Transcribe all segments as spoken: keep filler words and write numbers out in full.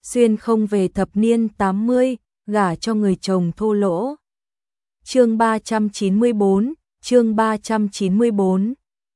xuyên không về thập niên tám mươi, gả cho người chồng thô lỗ. Chương ba trăm chín mươi bốn, chương ba trăm chín mươi bốn.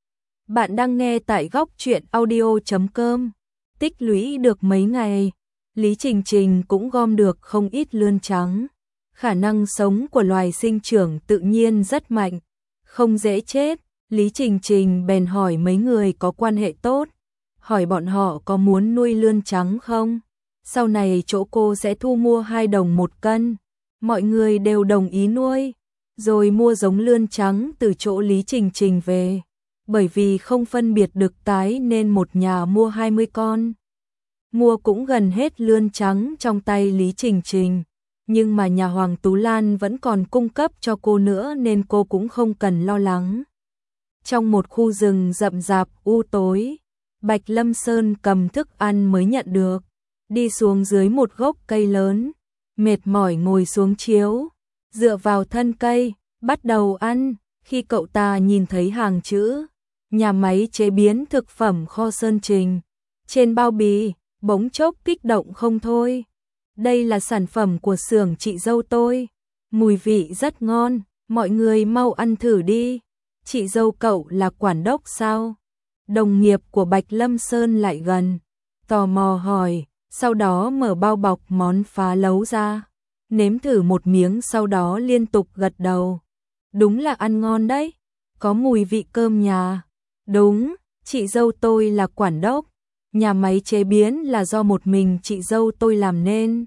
Bạn đang nghe tại góc truyện audio chấm com. Tích lũy được mấy ngày, Lý Trình Trình cũng gom được không ít lươn trắng. Khả năng sống của loài sinh trưởng tự nhiên rất mạnh, không dễ chết. Lý Trình Trình bèn hỏi mấy người có quan hệ tốt, hỏi bọn họ có muốn nuôi lươn trắng không? Sau này chỗ cô sẽ thu mua hai đồng một cân. Mọi người đều đồng ý nuôi, rồi mua giống lươn trắng từ chỗ Lý Trình Trình về. Bởi vì không phân biệt được tái nên một nhà mua hai mươi con. Mua cũng gần hết lươn trắng trong tay Lý Trình Trình. Nhưng mà nhà Hoàng Tú Lan vẫn còn cung cấp cho cô nữa nên cô cũng không cần lo lắng. Trong một khu rừng rậm rạp u tối, Bạch Lâm Sơn cầm thức ăn mới nhận được, đi xuống dưới một gốc cây lớn, mệt mỏi ngồi xuống chiếu, dựa vào thân cây, bắt đầu ăn. Khi cậu ta nhìn thấy hàng chữ nhà máy chế biến thực phẩm kho Sơn Trình trên bao bì, bỗng chốc kích động không thôi. Đây là sản phẩm của xưởng chị dâu tôi, mùi vị rất ngon, mọi người mau ăn thử đi. Chị dâu cậu là quản đốc sao? Đồng nghiệp của Bạch Lâm Sơn lại gần, tò mò hỏi, sau đó mở bao bọc món phá lấu ra, nếm thử một miếng sau đó liên tục gật đầu. Đúng là ăn ngon đấy, có mùi vị cơm nhà. Đúng, chị dâu tôi là quản đốc, nhà máy chế biến là do một mình chị dâu tôi làm nên.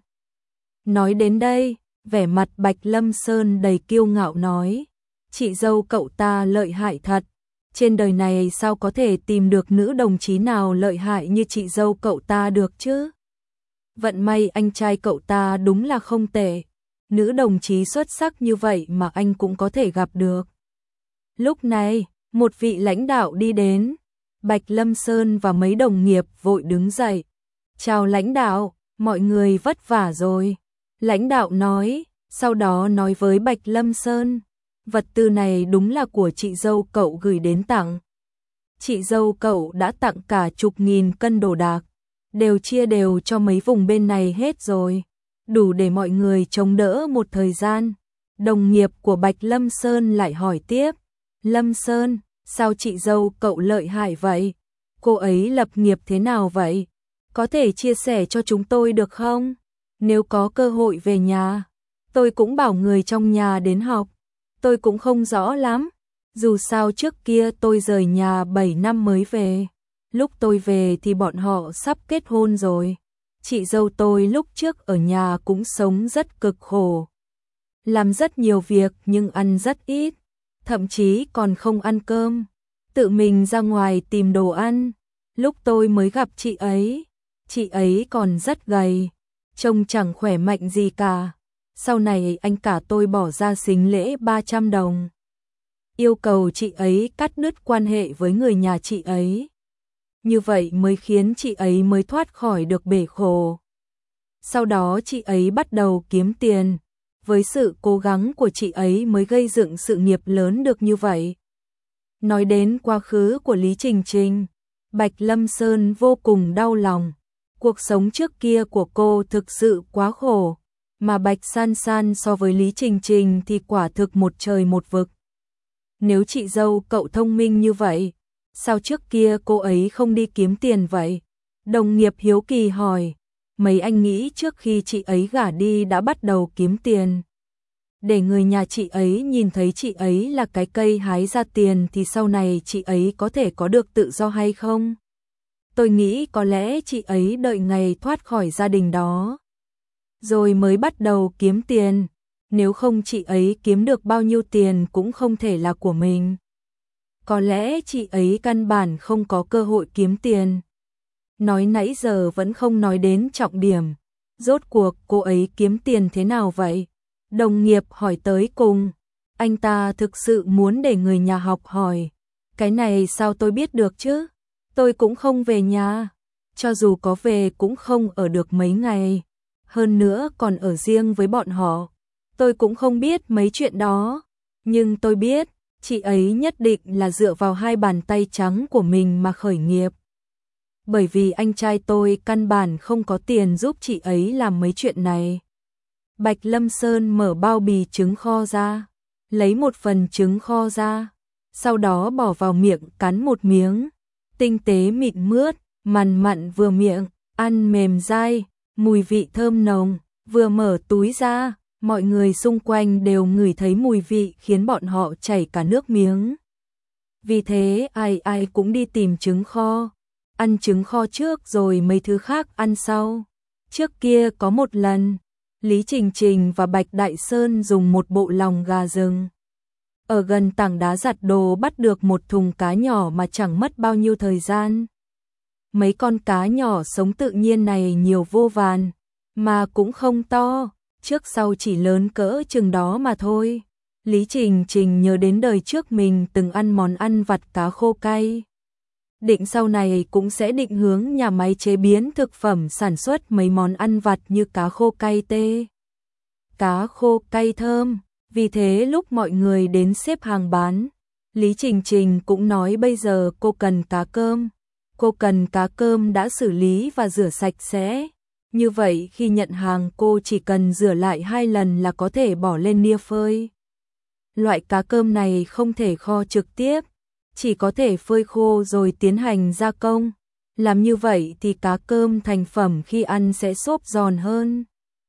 Nói đến đây, vẻ mặt Bạch Lâm Sơn đầy kiêu ngạo nói, chị dâu cậu ta lợi hại thật, trên đời này sao có thể tìm được nữ đồng chí nào lợi hại như chị dâu cậu ta được chứ? Vận may anh trai cậu ta đúng là không tệ, nữ đồng chí xuất sắc như vậy mà anh cũng có thể gặp được. Lúc này, một vị lãnh đạo đi đến, Bạch Lâm Sơn và mấy đồng nghiệp vội đứng dậy. Chào lãnh đạo, mọi người vất vả rồi. Lãnh đạo nói, sau đó nói với Bạch Lâm Sơn, vật tư này đúng là của chị dâu cậu gửi đến tặng. Chị dâu cậu đã tặng cả chục nghìn cân đồ đạc, đều chia đều cho mấy vùng bên này hết rồi, đủ để mọi người chống đỡ một thời gian. Đồng nghiệp của Bạch Lâm Sơn lại hỏi tiếp, Lâm Sơn, sao chị dâu cậu lợi hại vậy? Cô ấy lập nghiệp thế nào vậy? Có thể chia sẻ cho chúng tôi được không? Nếu có cơ hội về nhà, tôi cũng bảo người trong nhà đến học. Tôi cũng không rõ lắm, dù sao trước kia tôi rời nhà bảy năm mới về. Lúc tôi về thì bọn họ sắp kết hôn rồi. Chị dâu tôi lúc trước ở nhà cũng sống rất cực khổ, làm rất nhiều việc nhưng ăn rất ít, thậm chí còn không ăn cơm, tự mình ra ngoài tìm đồ ăn. Lúc tôi mới gặp chị ấy, chị ấy còn rất gầy, trông chẳng khỏe mạnh gì cả. Sau này anh cả tôi bỏ ra sính lễ ba trăm đồng, yêu cầu chị ấy cắt đứt quan hệ với người nhà chị ấy. Như vậy mới khiến chị ấy mới thoát khỏi được bể khổ. Sau đó chị ấy bắt đầu kiếm tiền, với sự cố gắng của chị ấy mới gây dựng sự nghiệp lớn được như vậy. Nói đến quá khứ của Lý Trình Trình, Bạch Lâm Sơn vô cùng đau lòng. Cuộc sống trước kia của cô thực sự quá khổ, mà Bạch San San so với Lý Trình Trình thì quả thực một trời một vực. Nếu chị dâu cậu thông minh như vậy, sao trước kia cô ấy không đi kiếm tiền vậy? Đồng nghiệp hiếu kỳ hỏi, mấy anh nghĩ trước khi chị ấy gả đi đã bắt đầu kiếm tiền, để người nhà chị ấy nhìn thấy chị ấy là cái cây hái ra tiền thì sau này chị ấy có thể có được tự do hay không? Tôi nghĩ có lẽ chị ấy đợi ngày thoát khỏi gia đình đó, rồi mới bắt đầu kiếm tiền. Nếu không chị ấy kiếm được bao nhiêu tiền cũng không thể là của mình. Có lẽ chị ấy căn bản không có cơ hội kiếm tiền. Nói nãy giờ vẫn không nói đến trọng điểm. Rốt cuộc cô ấy kiếm tiền thế nào vậy? Đồng nghiệp hỏi tới cùng. Anh ta thực sự muốn để người nhà học hỏi. Cái này sao tôi biết được chứ? Tôi cũng không về nhà. Cho dù có về cũng không ở được mấy ngày. Hơn nữa còn ở riêng với bọn họ. Tôi cũng không biết mấy chuyện đó. Nhưng tôi biết, chị ấy nhất định là dựa vào hai bàn tay trắng của mình mà khởi nghiệp. bởi vì anh trai tôi căn bản không có tiền giúp chị ấy làm mấy chuyện này. Bạch Lâm Sơn mở bao bì trứng kho ra, lấy một phần trứng kho ra, sau đó bỏ vào miệng cắn một miếng, tinh tế mịn mướt, mằn mặn vừa miệng, ăn mềm dai, mùi vị thơm nồng, vừa mở túi ra, mọi người xung quanh đều ngửi thấy mùi vị khiến bọn họ chảy cả nước miếng. Vì thế ai ai cũng đi tìm trứng kho, ăn trứng kho trước rồi mấy thứ khác ăn sau. Trước kia có một lần, Lý Trình Trình và Bạch Đại Sơn dùng một bộ lòng gà rừng ở gần tảng đá giặt đồ bắt được một thùng cá nhỏ mà chẳng mất bao nhiêu thời gian. Mấy con cá nhỏ sống tự nhiên này nhiều vô vàn, mà cũng không to, trước sau chỉ lớn cỡ chừng đó mà thôi. Lý Trình Trình nhớ đến đời trước mình từng ăn món ăn vặt cá khô cay. Định sau này cũng sẽ định hướng nhà máy chế biến thực phẩm sản xuất mấy món ăn vặt như cá khô cay tê, cá khô cay thơm. Vì thế lúc mọi người đến xếp hàng bán, Lý Trình Trình cũng nói bây giờ cô cần cá cơm. Cô cần cá cơm đã xử lý và rửa sạch sẽ. Như vậy khi nhận hàng cô chỉ cần rửa lại hai lần là có thể bỏ lên nia phơi. Loại cá cơm này không thể kho trực tiếp, chỉ có thể phơi khô rồi tiến hành gia công. Làm như vậy thì cá cơm thành phẩm khi ăn sẽ xốp giòn hơn.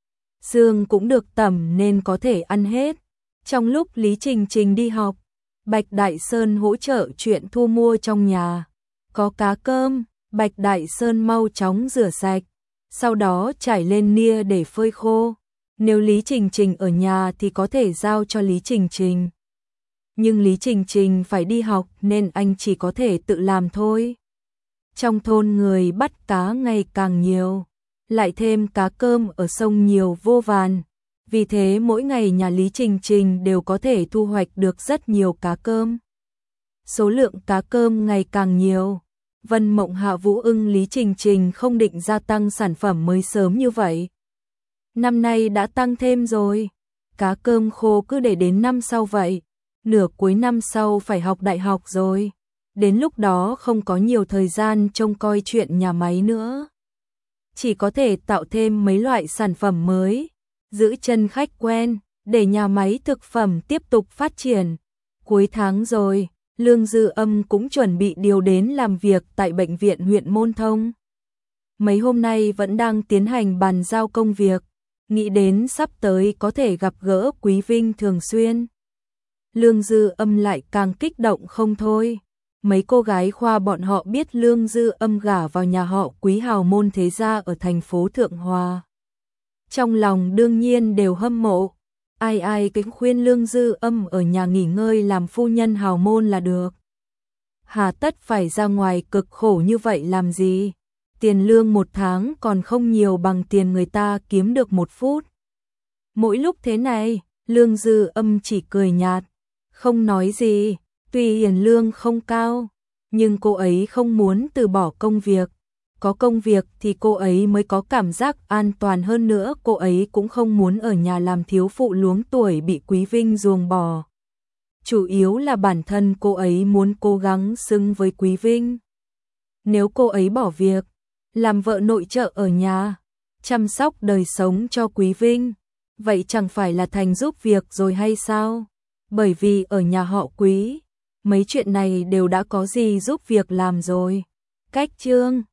Xương cũng được tẩm nên có thể ăn hết. Trong lúc Lý Trình Trình đi học, Bạch Đại Sơn hỗ trợ chuyện thu mua trong nhà. Có cá cơm, Bạch Đại Sơn mau chóng rửa sạch, sau đó trải lên nia để phơi khô. Nếu Lý Trình Trình ở nhà thì có thể giao cho Lý Trình Trình. Nhưng Lý Trình Trình phải đi học nên anh chỉ có thể tự làm thôi. Trong thôn người bắt cá ngày càng nhiều, lại thêm cá cơm ở sông nhiều vô vàn. Vì thế mỗi ngày nhà Lý Trình Trình đều có thể thu hoạch được rất nhiều cá cơm. Số lượng cá cơm ngày càng nhiều. Vân Mộng Hạ Vũ ưng Lý Trình Trình không định gia tăng sản phẩm mới sớm như vậy. Năm nay đã tăng thêm rồi. Cá cơm khô cứ để đến năm sau vậy. Nửa cuối năm sau phải học đại học rồi. Đến lúc đó không có nhiều thời gian trông coi chuyện nhà máy nữa. Chỉ có thể tạo thêm mấy loại sản phẩm mới, giữ chân khách quen, để nhà máy thực phẩm tiếp tục phát triển. Cuối tháng rồi, Lương Dư Âm cũng chuẩn bị điều đến làm việc tại bệnh viện huyện Môn Thông. Mấy hôm nay vẫn đang tiến hành bàn giao công việc, nghĩ đến sắp tới có thể gặp gỡ Quý Vinh thường xuyên. Lương Dư Âm lại càng kích động không thôi. Mấy cô gái khoa bọn họ biết Lương Dư Âm gả vào nhà họ Quý hào môn thế gia ở thành phố Thượng Hòa. Trong lòng đương nhiên đều hâm mộ. Ai ai cũng khuyên Lương Dư Âm ở nhà nghỉ ngơi làm phu nhân hào môn là được. Hà tất phải ra ngoài cực khổ như vậy làm gì? Tiền lương một tháng còn không nhiều bằng tiền người ta kiếm được một phút. Mỗi lúc thế này, Lương Dư Âm chỉ cười nhạt, không nói gì. Tuy tiền lương không cao, nhưng cô ấy không muốn từ bỏ công việc. Có công việc thì cô ấy mới có cảm giác an toàn hơn nữa. Cô ấy cũng không muốn ở nhà làm thiếu phụ luống tuổi bị Quý Vinh ruồng bỏ. Chủ yếu là bản thân cô ấy muốn cố gắng xứng với Quý Vinh. Nếu cô ấy bỏ việc, làm vợ nội trợ ở nhà, chăm sóc đời sống cho Quý Vinh, vậy chẳng phải là thành giúp việc rồi hay sao? Bởi vì ở nhà họ Quý, mấy chuyện này đều đã có gì giúp việc làm rồi. Cách chương